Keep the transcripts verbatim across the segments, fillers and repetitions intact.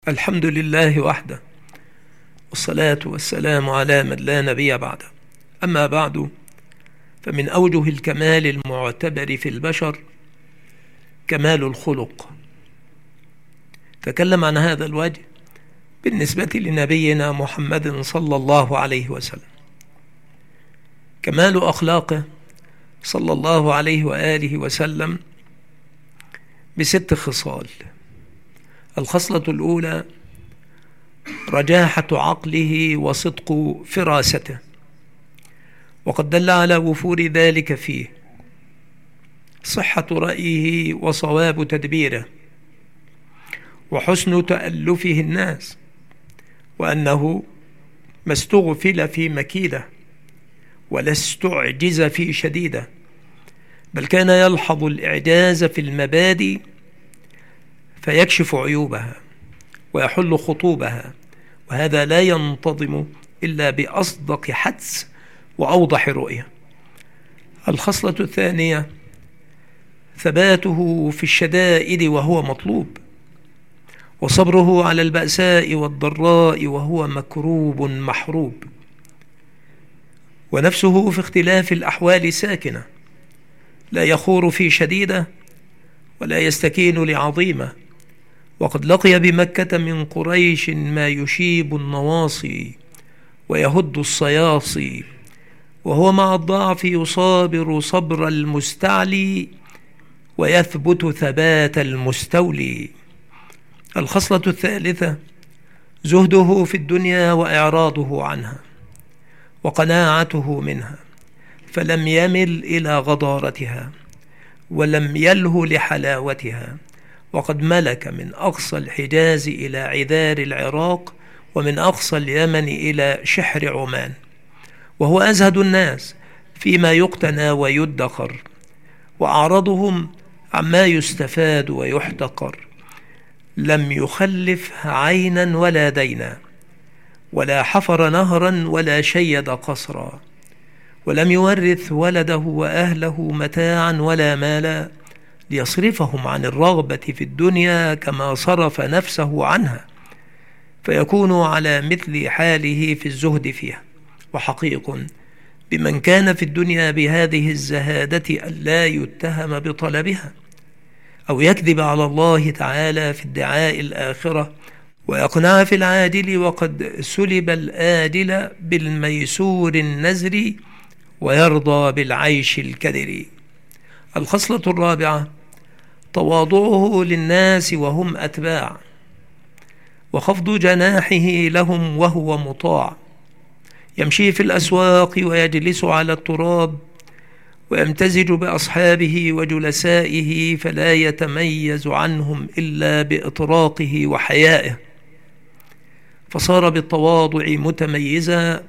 الحمد لله وحده، والصلاة والسلام على من لا نبي بعده. أما بعد، فمن أوجه الكمال المعتبر في البشر كمال الخلق. تكلم عن هذا الوجه بالنسبة لنبينا محمد صلى الله عليه وسلم. كمال أخلاقه صلى الله عليه وآله وسلم بست خصال. الخصلة الأولى رجاحة عقله وصدق فراسته، وقد دل على وفور ذلك فيه صحة رأيه وصواب تدبيره وحسن تألفه الناس، وأنه ما استغفل في مكيده ولا استعجز في شديده، بل كان يلحظ الإعجاز في المبادئ فيكشف عيوبها ويحل خطوبها، وهذا لا ينتظم إلا بأصدق حدس وأوضح رؤية. الخصلة الثانية ثباته في الشدائد وهو مطلوب، وصبره على البأساء والضراء وهو مكروب محروب، ونفسه في اختلاف الأحوال ساكنة، لا يخور في شديدة ولا يستكين لعظيمة. وقد لقي بمكة من قريش ما يشيب النواصي ويهد الصياصي، وهو مع الضعف يصابر صبر المستعلي ويثبت ثبات المستولي. الخصلة الثالثة زهده في الدنيا وإعراضه عنها وقناعته منها، فلم يمل إلى غضارتها ولم يله لحلاوتها، وقد ملك من أقصى الحجاز إلى عذار العراق، ومن أقصى اليمن إلى شحر عمان، وهو أزهد الناس فيما يقتنى ويدخر، وأعرضهم عما يستفاد ويحتقر. لم يخلف عينا ولا دينا، ولا حفر نهرا ولا شيد قصرا، ولم يورث ولده وأهله متاعا ولا مالا ليصرفهم عن الرغبة في الدنيا كما صرف نفسه عنها، فيكون على مثل حاله في الزهد فيها. وحقيق بمن كان في الدنيا بهذه الزهادة ألا يتهم بطلبها أو يكذب على الله تعالى في ادعاء الآخرة ويقنع في العاجل، وقد سلب الآجل بالميسور النزر ويرضى بالعيش الكدر. الخصلة الرابعة تواضعه للناس وهم أتباع، وخفض جناحه لهم وهو مطاع، يمشي في الأسواق ويجلس على التراب ويمتزج بأصحابه وجلسائه، فلا يتميز عنهم إلا بإطراقه وحيائه، فصار بالتواضع متميزا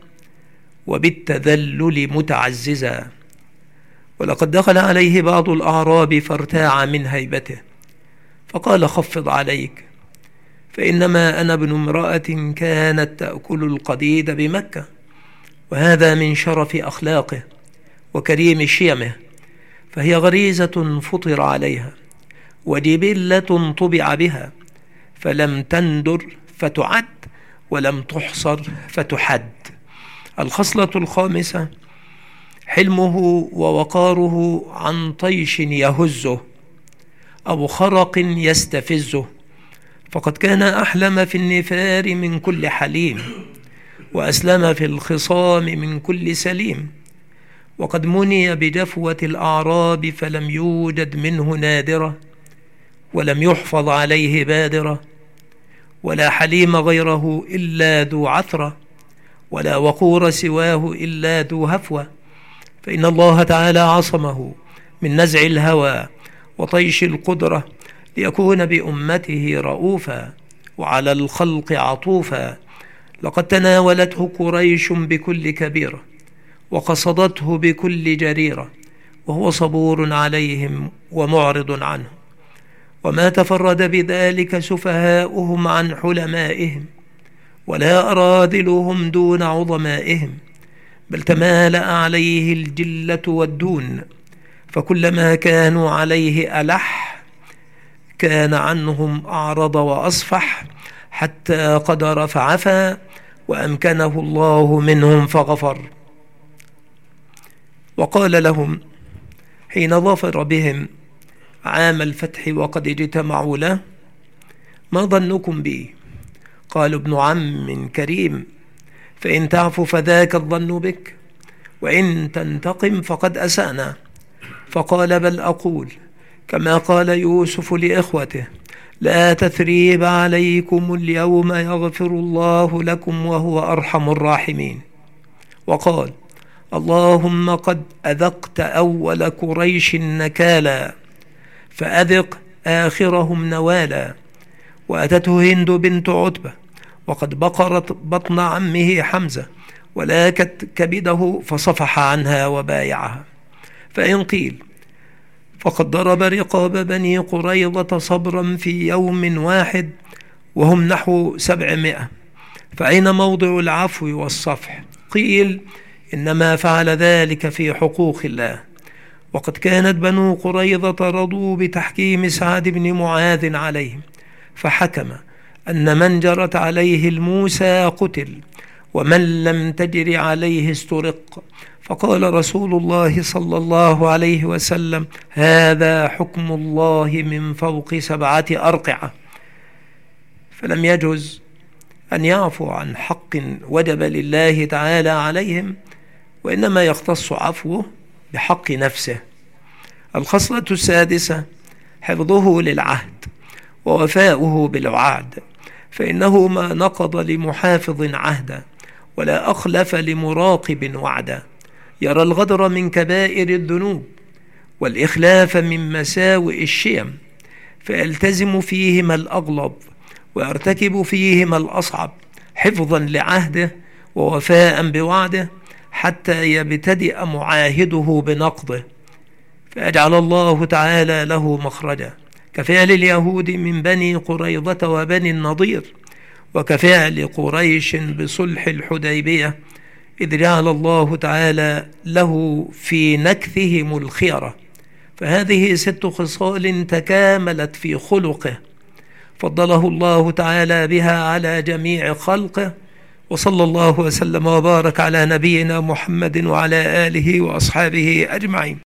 وبالتذلل متعززا. ولقد دخل عليه بعض الأعراب فارتاع من هيبته، فقال: خفض عليك، فإنما أنا ابن امرأة كانت تأكل القديد بمكة، وهذا من شرف أخلاقه وكريم شيمه، فهي غريزة فطر عليها وجبلة طبع بها، فلم تندر فتعد ولم تحصر فتحد. الخصلة الخامسة حلمه ووقاره عن طيش يهزه أو خرق يستفزه، فقد كان أحلم في النفار من كل حليم، وأسلم في الخصام من كل سليم، وقد مني بجفوة الأعراب فلم يوجد منه نادرة، ولم يحفظ عليه بادرة، ولا حليم غيره إلا ذو عثرة، ولا وقور سواه إلا ذو هفوة، فإن الله تعالى عصمه من نزع الهوى وطيش القدرة، ليكون بأمته رؤوفا وعلى الخلق عطوفا. لقد تناولته قريش بكل كبيرة وقصدته بكل جريرة، وهو صبور عليهم ومعرض عنهم، وما تفرد بذلك سفهاؤهم عن حلمائهم ولا أراذلهم دون عظمائهم، بل تمالأ عليه الجلة والدون، فكلما كانوا عليه ألح كان عنهم أعرض وأصفح، حتى قدر فعفى، وأمكنه الله منهم فغفر. وقال لهم حين ظفر بهم عام الفتح وقد اجتمعوا له: ما ظنكم بي؟ قالوا: ابن عم كريم، فإن تعفو فذاك الظن بك، وإن تنتقم فقد أسأنا. فقال: بل أقول كما قال يوسف لإخوته: لا تثريب عليكم اليوم يغفر الله لكم وهو أرحم الراحمين. وقال: اللهم قد أذقت أول قريش نكالا، فأذق آخرهم نوالا. وأتته هند بنت عتبة وقد بقرت بطن عمه حمزة ولاكت كبده، فصفح عنها وبايعها. فإن قيل فقد ضرب رقاب بني قريظة صبرا في يوم واحد وهم نحو سبعمائة، فأين موضع العفو والصفح؟ قيل إنما فعل ذلك في حقوق الله. وقد كانت بنو قريظة رضوا بتحكيم سعد بن معاذ عليهم، فحكم أن من جرت عليه الموسى قتل، ومن لم تجر عليه استرق. فقال رسول الله صلى الله عليه وسلم: هذا حكم الله من فوق سبعة أرقعة. فلم يجوز أن يعفو عن حق وجب لله تعالى عليهم، وإنما يختص عفوه بحق نفسه. الخصلة السادسة حفظه للعهد ووفاؤه بالوعد، فإنه ما نقض لمحافظ عهدا ولا أخلف لمراقب وعدا. يرى الغدر من كبائر الذنوب والإخلاف من مساوئ الشيم، فيلتزم فيهما الأغلظ ويرتكب فيهما الأصعب، حفظا لعهده ووفاء بوعده، حتى يبتدئ معاهده بنقضه، فيجعل الله تعالى له مخرجا، كفعل اليهود من بني قريظة وبني النضير، وكفعل قريش بصلح الحديبية، إذ جعل الله تعالى له في نكثهم الخيرة. فهذه ست خصال تكاملت في خلقه، فضله الله تعالى بها على جميع خلقه. وصلى الله وسلم وبارك على نبينا محمد وعلى آله وأصحابه أجمعين.